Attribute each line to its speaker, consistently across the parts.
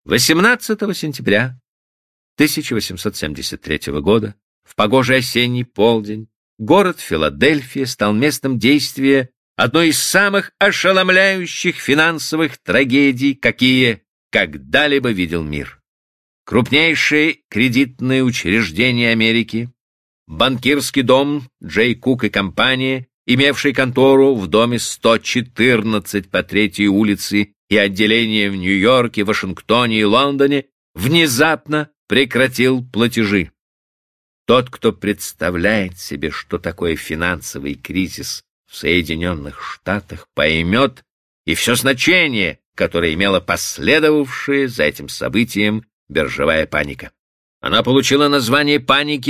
Speaker 1: 18 сентября 1873 года, в погожий осенний полдень, город Филадельфия стал местом действия одной из самых ошеломляющих финансовых трагедий, какие когда-либо видел мир. Крупнейшие кредитные учреждения Америки, банкирский дом Джей Кук и компания, имевший контору в доме 114 по 3-й улице и отделение в Нью-Йорке, Вашингтоне и Лондоне, внезапно прекратил платежи. Тот, кто представляет себе, что такое финансовый кризис в Соединенных Штатах, поймет и все значение, которое имела последовавшая за этим событием биржевая паника. Она получила название паники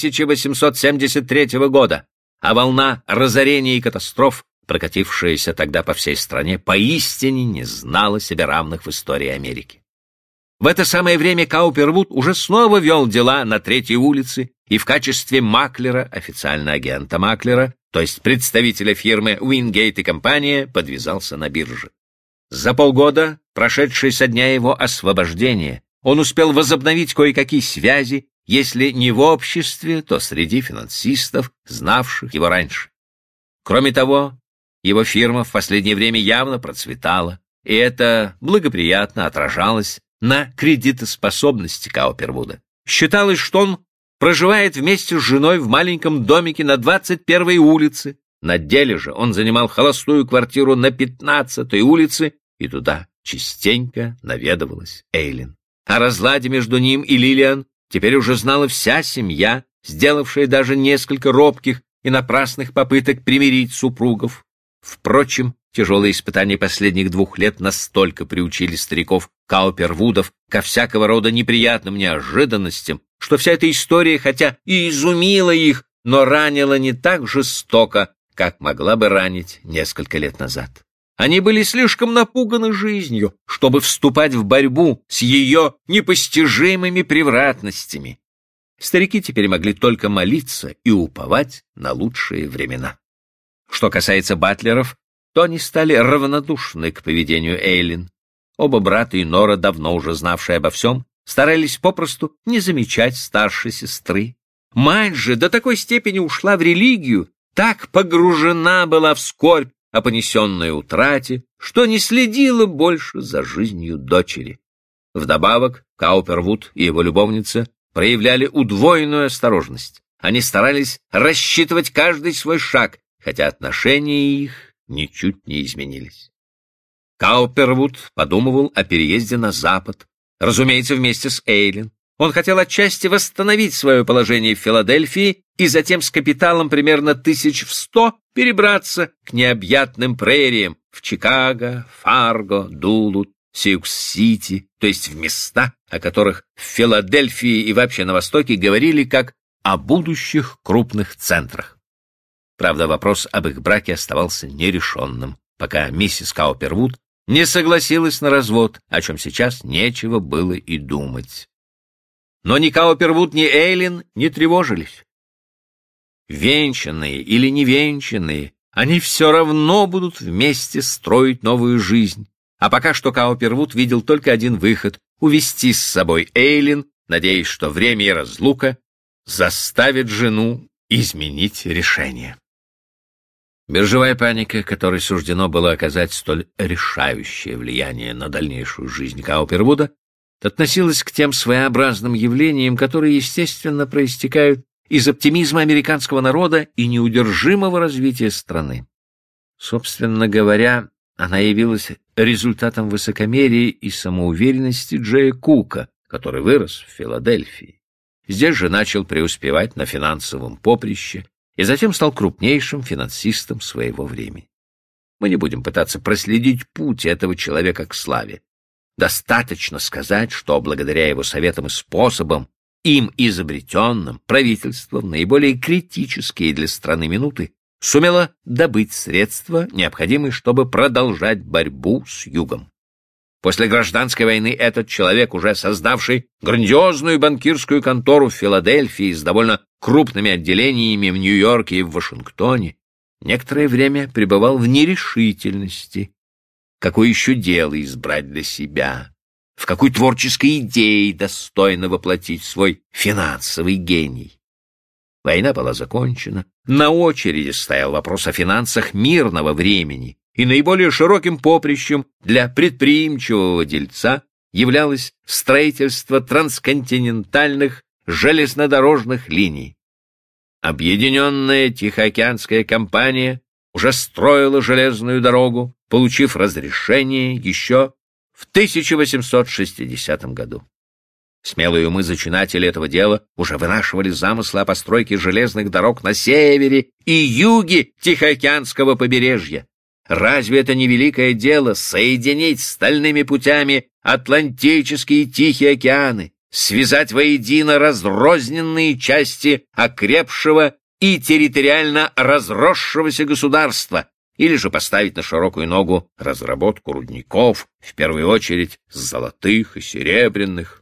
Speaker 1: 1873 года, а волна разорения и катастроф, прокатившаяся тогда по всей стране, поистине не знала себе равных в истории Америки. В это самое время Каупервуд уже снова вел дела на 3-й улице и в качестве маклера, официально агента маклера, то есть представителя фирмы Уингейт и компания, подвязался на бирже. За полгода, прошедшие со дня его освобождения, он успел возобновить кое-какие связи, если не в обществе, то среди финансистов, знавших его раньше. Кроме того, его фирма в последнее время явно процветала, и это благоприятно отражалось на кредитоспособности Каупервуда. Считалось, что он проживает вместе с женой в маленьком домике на 21-й улице. На деле же он занимал холостую квартиру на 15-й улице, и туда частенько наведывалась Эйлин. О разладе между ним и Лилиан теперь уже знала вся семья, сделавшая даже несколько робких и напрасных попыток примирить супругов. Впрочем, тяжелые испытания последних 2 лет настолько приучили стариков Каупервудов ко всякого рода неприятным неожиданностям, что вся эта история, хотя и изумила их, но ранила не так жестоко, как могла бы ранить несколько лет назад. Они были слишком напуганы жизнью, чтобы вступать в борьбу с ее непостижимыми превратностями. Старики теперь могли только молиться и уповать на лучшие времена. Что касается батлеров, то они стали равнодушны к поведению Эйлин. Оба брата и Нора, давно уже знавшие обо всем, старались попросту не замечать старшей сестры. Мать же до такой степени ушла в религию, так погружена была в скорбь о понесенной утрате, что не следила больше за жизнью дочери. Вдобавок, Каупервуд и его любовница проявляли удвоенную осторожность. Они старались рассчитывать каждый свой шаг, хотя отношения их ничуть не изменились. Каупервуд подумывал о переезде на Запад, разумеется, вместе с Эйлин. Он хотел отчасти восстановить свое положение в Филадельфии и затем с капиталом примерно 1100 перебраться к необъятным прериям в Чикаго, Фарго, Дулут, Сиукс-Сити, то есть в места, о которых в Филадельфии и вообще на Востоке говорили как о будущих крупных центрах. Правда, вопрос об их браке оставался нерешенным, пока миссис Каупервуд не согласилась на развод, о чем сейчас нечего было и думать. Но ни Каупервуд, ни Эйлин не тревожились. Венчанные или невенчанные, они все равно будут вместе строить новую жизнь. А пока что Каупервуд видел только один выход — увести с собой Эйлин, надеясь, что время и разлука заставит жену изменить решение. Биржевая паника, которой суждено было оказать столь решающее влияние на дальнейшую жизнь Каупервуда, относилась к тем своеобразным явлениям, которые, естественно, проистекают из оптимизма американского народа и неудержимого развития страны. Собственно говоря, она явилась результатом высокомерия и самоуверенности Джея Кука, который вырос в Филадельфии. Здесь же начал преуспевать на финансовом поприще и затем стал крупнейшим финансистом своего времени. Мы не будем пытаться проследить путь этого человека к славе. Достаточно сказать, что благодаря его советам и способам, им изобретенным, правительство в наиболее критические для страны минуты сумело добыть средства, необходимые, чтобы продолжать борьбу с Югом. После гражданской войны этот человек, уже создавший грандиозную банкирскую контору в Филадельфии с довольно крупными отделениями в Нью-Йорке и в Вашингтоне, некоторое время пребывал в нерешительности, какое еще дело избрать для себя. в какой творческой идее достойно воплотить свой финансовый гений. Война была закончена, на очереди стоял вопрос о финансах мирного времени, и наиболее широким поприщем для предприимчивого дельца являлось строительство трансконтинентальных железнодорожных линий. Объединенная Тихоокеанская компания уже строила железную дорогу, получив разрешение еще в 1860 году. Смелые умы зачинателей этого дела уже вынашивали замыслы о постройке железных дорог на севере и юге Тихоокеанского побережья. Разве это не великое дело соединить стальными путями Атлантические и Тихие океаны, связать воедино разрозненные части окрепшего и территориально разросшегося государства, или же поставить на широкую ногу разработку рудников, в первую очередь золотых и серебряных?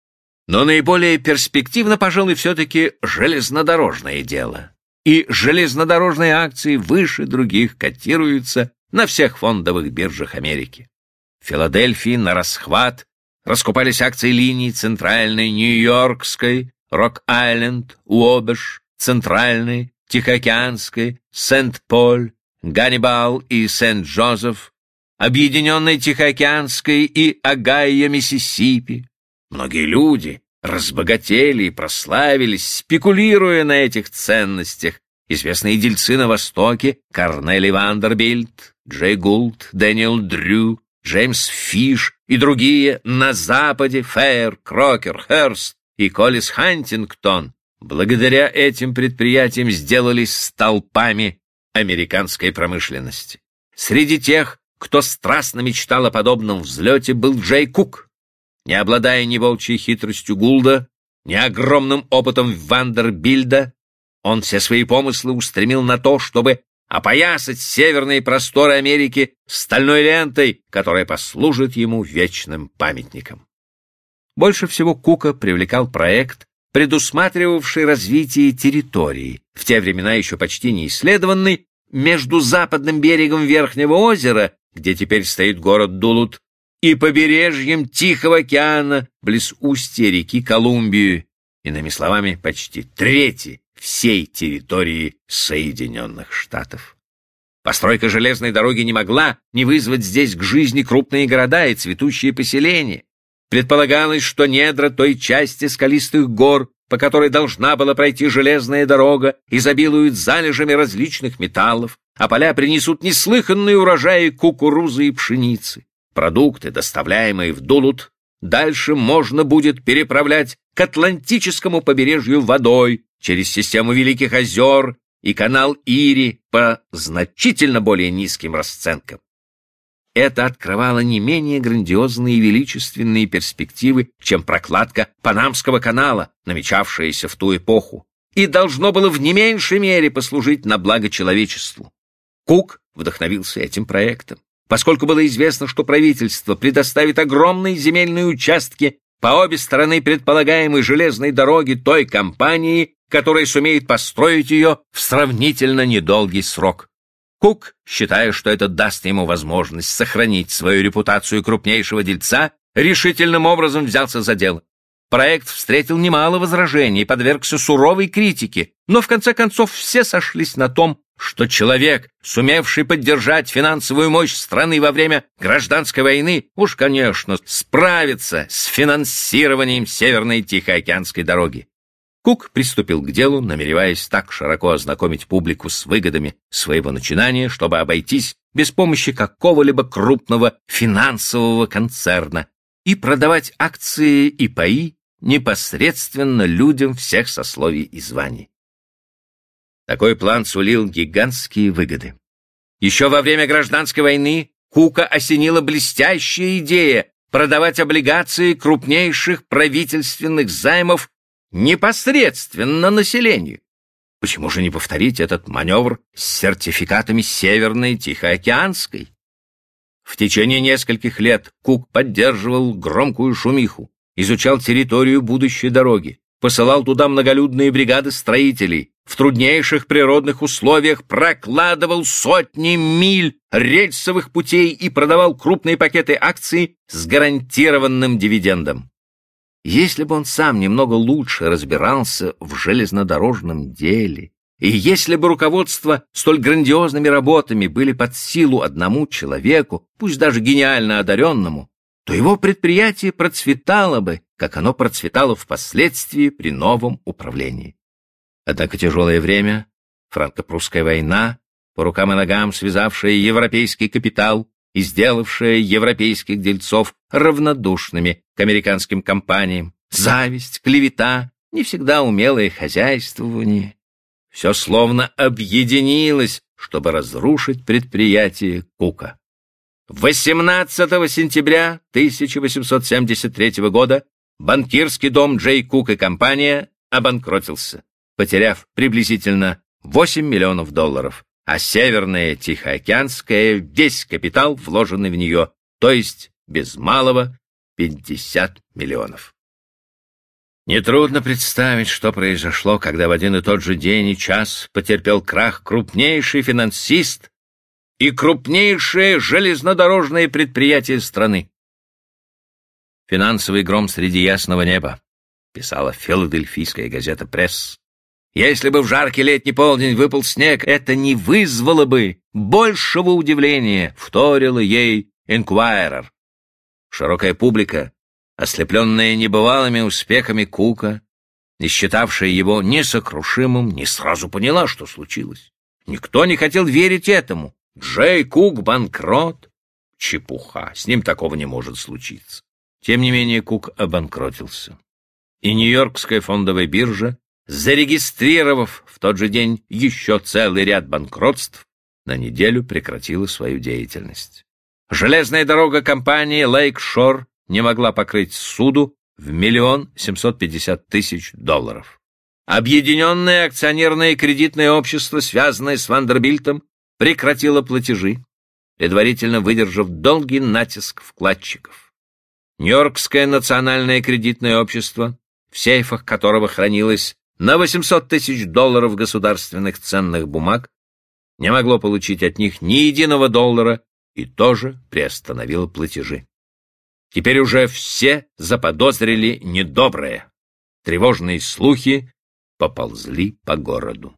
Speaker 1: Но наиболее перспективно, пожалуй, все-таки железнодорожное дело. И железнодорожные акции выше других котируются на всех фондовых биржах Америки. В Филадельфии на расхват раскупались акции линий Центральной, Нью-Йоркской, Рок-Айленд, Уобеш, Центральной, Тихоокеанской, Сент-Поль, Ганнибал и Сент-Джозеф, Объединенной Тихоокеанской и Огайо, Миссисипи. Многие люди разбогатели и прославились, спекулируя на этих ценностях. Известные дельцы на Востоке — Корнелий Вандербильт, Джей Гулд, Дэниел Дрю, Джеймс Фиш и другие на Западе — Фейер, Крокер, Херст и Коллис Хантингтон — благодаря этим предприятиям сделались столпами американской промышленности. Среди тех, кто страстно мечтал о подобном взлете, был Джей Кук. Не обладая ни волчьей хитростью Гулда, ни огромным опытом Вандербильда, он все свои помыслы устремил на то, чтобы опоясать северные просторы Америки стальной лентой, которая послужит ему вечным памятником. Больше всего Кука привлекал проект, предусматривавший развитие территории, в те времена еще почти не исследованной, между западным берегом Верхнего озера, где теперь стоит город Дулут, и побережьем Тихого океана близ устья реки Колумбию, иными словами, почти трети всей территории Соединенных Штатов. Постройка железной дороги не могла не вызвать здесь к жизни крупные города и цветущие поселения. Предполагалось, что недра той части скалистых гор, по которой должна была пройти железная дорога, изобилуют залежами различных металлов, а поля принесут неслыханные урожаи кукурузы и пшеницы. Продукты, доставляемые в Дулут, дальше можно будет переправлять к Атлантическому побережью водой через систему Великих озер и канал Ири по значительно более низким расценкам. Это открывало не менее грандиозные и величественные перспективы, чем прокладка Панамского канала, намечавшаяся в ту эпоху, и должно было в не меньшей мере послужить на благо человечеству. Кук вдохновился этим проектом, поскольку было известно, что правительство предоставит огромные земельные участки по обе стороны предполагаемой железной дороги той компании, которая сумеет построить ее в сравнительно недолгий срок. Кук, считая, что это даст ему возможность сохранить свою репутацию крупнейшего дельца, решительным образом взялся за дело. Проект встретил немало возражений и подвергся суровой критике, но в конце концов все сошлись на том, что человек, сумевший поддержать финансовую мощь страны во время гражданской войны, уж, конечно, справится с финансированием Северной Тихоокеанской дороги. Кук приступил к делу, намереваясь так широко ознакомить публику с выгодами своего начинания, чтобы обойтись без помощи какого-либо крупного финансового концерна и продавать акции и паи непосредственно людям всех сословий и званий. Такой план сулил гигантские выгоды. Еще во время гражданской войны Кука осенила блестящая идея продавать облигации крупнейших правительственных займов непосредственно населению. Почему же не повторить этот маневр с сертификатами Северной Тихоокеанской? В течение нескольких лет Кук поддерживал громкую шумиху, изучал территорию будущей дороги, посылал туда многолюдные бригады строителей, в труднейших природных условиях прокладывал сотни миль рельсовых путей и продавал крупные пакеты акций с гарантированным дивидендом. Если бы он сам немного лучше разбирался в железнодорожном деле, и если бы руководство столь грандиозными работами были под силу одному человеку, пусть даже гениально одаренному, то его предприятие процветало бы, как оно процветало впоследствии при новом управлении. Однако тяжелое время, франко-прусская война, по рукам и ногам связавшая европейский капитал и сделавшая европейских дельцов равнодушными к американским компаниям, зависть, клевета, не всегда умелое хозяйствование, все словно объединилось, чтобы разрушить предприятие Кука. 18 сентября 1873 года банкирский дом Джей Кук и компания обанкротился, потеряв приблизительно $8 миллионов, а Северная Тихоокеанская весь капитал, вложенный в нее, то есть без малого 50 миллионов. Нетрудно представить, что произошло, когда в один и тот же день и час потерпел крах крупнейший финансист и крупнейшее железнодорожное предприятие страны. «Финансовый гром среди ясного неба», — писала филадельфийская газета «Пресс». Если бы в жаркий летний полдень выпал снег, это не вызвало бы большего удивления, вторила ей «Инквайрер». Широкая публика, ослепленная небывалыми успехами Кука, не считавшая его несокрушимым, не сразу поняла, что случилось. Никто не хотел верить этому. Джей Кук банкрот? Чепуха, с ним такого не может случиться. Тем не менее Кук обанкротился. И Нью-Йоркская фондовая биржа, зарегистрировав в тот же день еще целый ряд банкротств, на неделю прекратила свою деятельность. Железная дорога компании Лейк-Шор не могла покрыть суду в $1 750 000. Объединенное акционерное кредитное общество, связанное с Вандербильтом, прекратило платежи, предварительно выдержав долгий натиск вкладчиков. Нью-Йоркское национальное кредитное общество, в сейфах которого хранилось на $800 000 государственных ценных бумаг, не могло получить от них ни единого доллара и тоже приостановило платежи. Теперь уже все заподозрили недоброе. Тревожные слухи поползли по городу.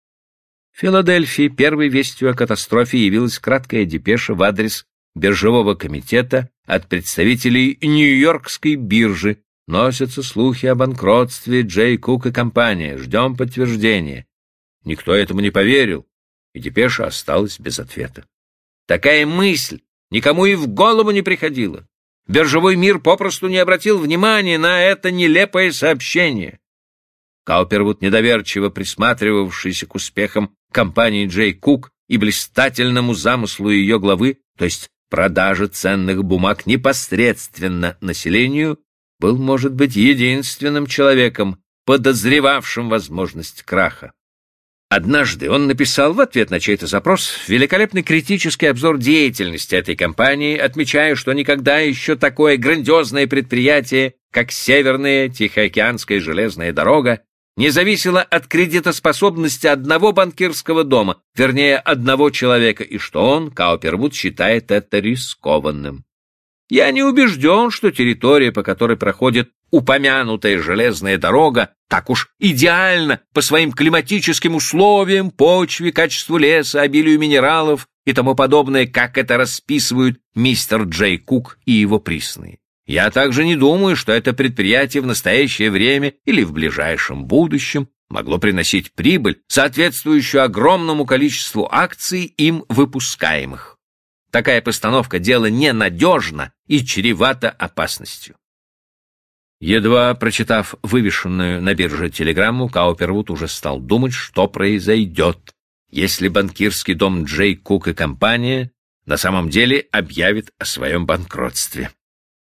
Speaker 1: В Филадельфии первой вестью о катастрофе явилась краткая депеша в адрес биржевого комитета от представителей Нью-Йоркской биржи. Носятся слухи о банкротстве Джей Кук и компания. Ждем подтверждения. Никто этому не поверил, и депеша осталась без ответа. Такая мысль никому и в голову не приходила. Биржевой мир попросту не обратил внимания на это нелепое сообщение. Каупервуд, недоверчиво присматривавшийся к успехам компании Джей Кук и блистательному замыслу ее главы, то есть продаже ценных бумаг непосредственно населению, был, может быть, единственным человеком, подозревавшим возможность краха. Однажды он написал в ответ на чей-то запрос великолепный критический обзор деятельности этой компании, отмечая, что никогда еще такое грандиозное предприятие, как Северная Тихоокеанская железная дорога, не зависело от кредитоспособности одного банкирского дома, вернее, одного человека, и что он, Каупервуд, считает это рискованным. Я не убежден, что территория, по которой проходит упомянутая железная дорога, так уж идеально по своим климатическим условиям, почве, качеству леса, обилию минералов и тому подобное, как это расписывают мистер Джей Кук и его присные. Я также не думаю, что это предприятие в настоящее время или в ближайшем будущем могло приносить прибыль, соответствующую огромному количеству акций, им выпускаемых. Такая постановка дела ненадежна и чревата опасностью. Едва прочитав вывешенную на бирже телеграмму, Каупервуд уже стал думать, что произойдет, если банкирский дом Джей Кук и компания на самом деле объявит о своем банкротстве.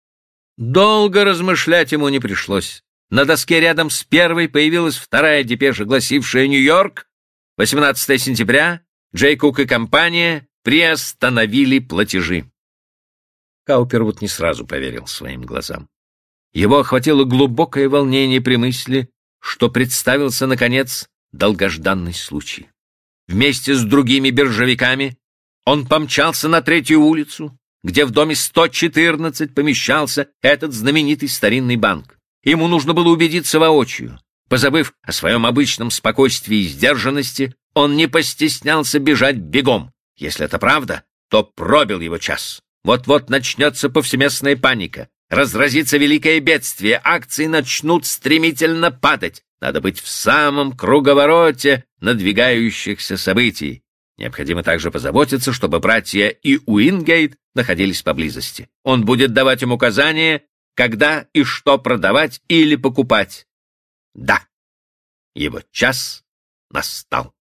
Speaker 1: Долго размышлять ему не пришлось. На доске рядом с первой появилась вторая депеша, гласившая: «Нью-Йорк, 18 сентября, Джей Кук и компания приостановили платежи». Каупервуд не сразу поверил своим глазам. Его охватило глубокое волнение при мысли, что представился, наконец, долгожданный случай. Вместе с другими биржевиками он помчался на Третью улицу, где в доме 114 помещался этот знаменитый старинный банк. Ему нужно было убедиться воочию. Позабыв о своем обычном спокойствии и сдержанности, он не постеснялся бежать бегом. Если это правда, то пробил его час. Вот-вот начнется повсеместная паника, разразится великое бедствие, акции начнут стремительно падать. Надо быть в самом круговороте надвигающихся событий. Необходимо также позаботиться, чтобы братья и Уингейт находились поблизости. Он будет давать им указания, когда и что продавать или покупать. Да, его час настал.